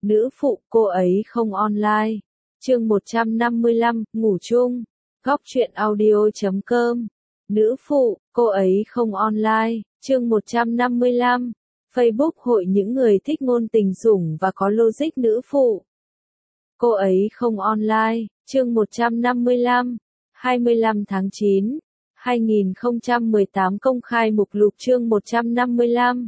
Nữ phụ, cô ấy không online. Chương 155, ngủ chung. Góc truyện audio.com. Nữ phụ, cô ấy không online. Chương 155. Facebook hội những người thích ngôn tình sủng và có logic nữ phụ. Cô ấy không online. Chương 155. 25 tháng 9. 2018 công khai mục lục chương 155.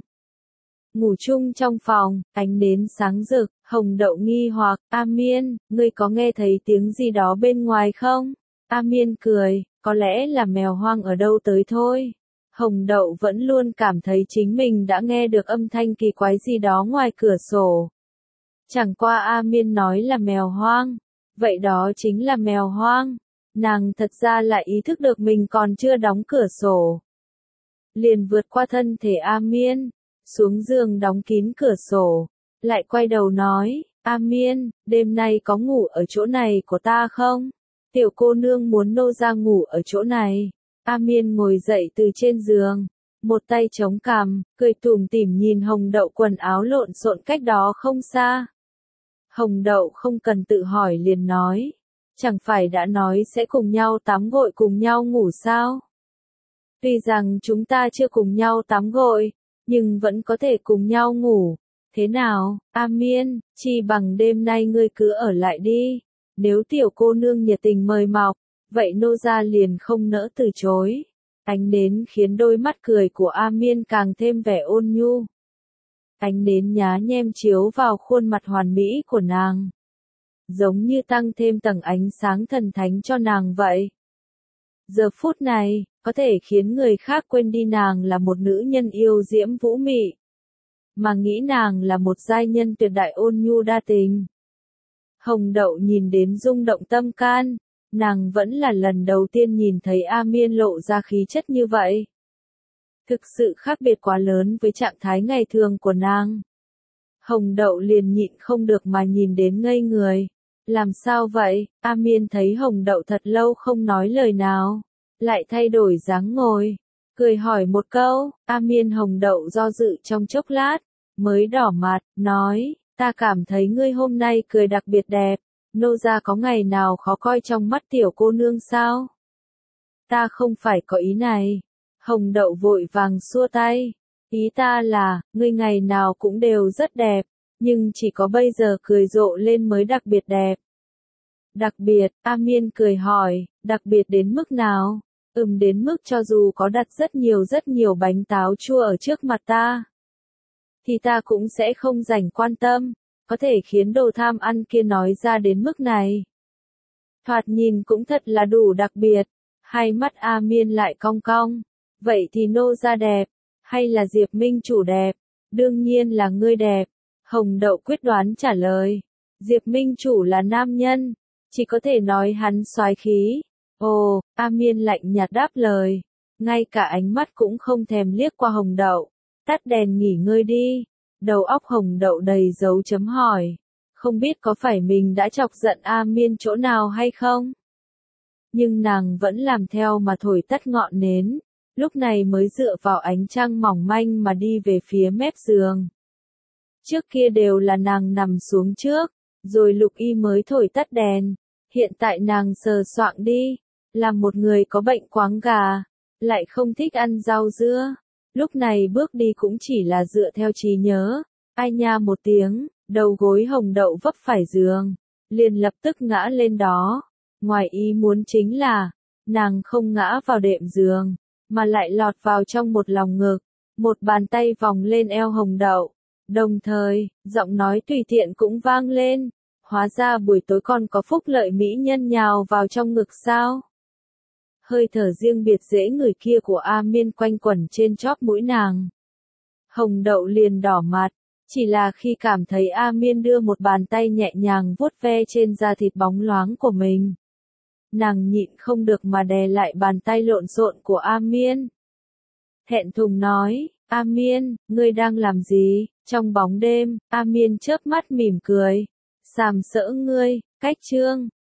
Ngủ chung trong phòng, ánh nến sáng rực, Hồng Đậu nghi hoặc, A Miên, ngươi có nghe thấy tiếng gì đó bên ngoài không? A Miên cười, có lẽ là mèo hoang ở đâu tới thôi. Hồng Đậu vẫn luôn cảm thấy chính mình đã nghe được âm thanh kỳ quái gì đó ngoài cửa sổ. Chẳng qua A Miên nói là mèo hoang. Vậy đó chính là mèo hoang. Nàng thật ra lại ý thức được mình còn chưa đóng cửa sổ. Liền vượt qua thân thể A Miên, xuống giường đóng kín cửa sổ, lại quay đầu nói, A Miên, đêm nay có ngủ ở chỗ này của ta không? Tiểu cô nương muốn nô ra ngủ ở chỗ này. A Miên ngồi dậy từ trên giường, một tay chống cằm, cười tủm tỉm nhìn Hồng Đậu quần áo lộn xộn cách đó không xa. Hồng Đậu không cần tự hỏi liền nói, chẳng phải đã nói sẽ cùng nhau tắm gội cùng nhau ngủ sao? Tuy rằng chúng ta chưa cùng nhau tắm gội, nhưng vẫn có thể cùng nhau ngủ. Thế nào, A Miên, chi bằng đêm nay ngươi cứ ở lại đi. Nếu tiểu cô nương nhiệt tình mời mọc, vậy nô gia liền không nỡ từ chối. Ánh nến khiến đôi mắt cười của A Miên càng thêm vẻ ôn nhu. Ánh nến nhá nhem chiếu vào khuôn mặt hoàn mỹ của nàng, giống như tăng thêm tầng ánh sáng thần thánh cho nàng vậy. Giờ phút này, có thể khiến người khác quên đi nàng là một nữ nhân yêu diễm vũ mị, mà nghĩ nàng là một giai nhân tuyệt đại ôn nhu đa tình. Hồng Đậu nhìn đến rung động tâm can, nàng vẫn là lần đầu tiên nhìn thấy A Miên lộ ra khí chất như vậy. Thực sự khác biệt quá lớn với trạng thái ngày thường của nàng. Hồng Đậu liền nhịn không được mà nhìn đến ngây người. Làm sao vậy? A Miên thấy Hồng Đậu thật lâu không nói lời nào, lại thay đổi dáng ngồi, cười hỏi một câu. A Miên Hồng Đậu do dự trong chốc lát, mới đỏ mặt, nói, ta cảm thấy ngươi hôm nay cười đặc biệt đẹp, nô gia có ngày nào khó coi trong mắt tiểu cô nương sao? Ta không phải có ý này. Hồng Đậu vội vàng xua tay, ý ta là, ngươi ngày nào cũng đều rất đẹp, nhưng chỉ có bây giờ cười rộ lên mới đặc biệt đẹp. Đặc biệt, A Miên cười hỏi, đặc biệt đến mức nào? Đến mức cho dù có đặt rất nhiều bánh táo chua ở trước mặt ta, thì ta cũng sẽ không rảnh quan tâm, có thể khiến đồ tham ăn kia nói ra đến mức này. Thoạt nhìn cũng thật là đủ đặc biệt. Hai mắt A Miên lại cong cong, vậy thì nô gia đẹp, hay là Diệp Minh chủ đẹp? Đương nhiên là ngươi đẹp. Hồng Đậu quyết đoán trả lời, Diệp Minh chủ là nam nhân, chỉ có thể nói hắn soái khí. Ồ, A Miên lạnh nhạt đáp lời, ngay cả ánh mắt cũng không thèm liếc qua Hồng Đậu. Tắt đèn nghỉ ngơi đi. Đầu óc Hồng Đậu đầy dấu chấm hỏi, không biết có phải mình đã chọc giận A Miên chỗ nào hay không? Nhưng nàng vẫn làm theo mà thổi tắt ngọn nến, lúc này mới dựa vào ánh trăng mỏng manh mà đi về phía mép giường. Trước kia đều là nàng nằm xuống trước, rồi Lục Y mới thổi tắt đèn. Hiện tại nàng sờ soạng đi, là một người có bệnh quáng gà, lại không thích ăn rau dưa. Lúc này bước đi cũng chỉ là dựa theo trí nhớ. Ai nha một tiếng, đầu gối Hồng Đậu vấp phải giường, liền lập tức ngã lên đó. Ngoài ý muốn chính là, nàng không ngã vào đệm giường, mà lại lọt vào trong một lòng ngực. Một bàn tay vòng lên eo Hồng Đậu. Đồng thời, giọng nói tùy tiện cũng vang lên. Hóa ra buổi tối còn có phúc lợi mỹ nhân nhào vào trong ngực sao? Hơi thở riêng biệt dễ ngửi kia của A Miên quanh quẩn trên chóp mũi nàng. Hồng Đậu liền đỏ mặt, chỉ là khi cảm thấy A Miên đưa một bàn tay nhẹ nhàng vuốt ve trên da thịt bóng loáng của mình. Nàng nhịn không được mà đè lại bàn tay lộn xộn của A Miên. Thẹn thùng nói, A Miên, ngươi đang làm gì? Trong bóng đêm, A Miên chớp mắt mỉm cười. Sàm sỡ ngươi, cách chương.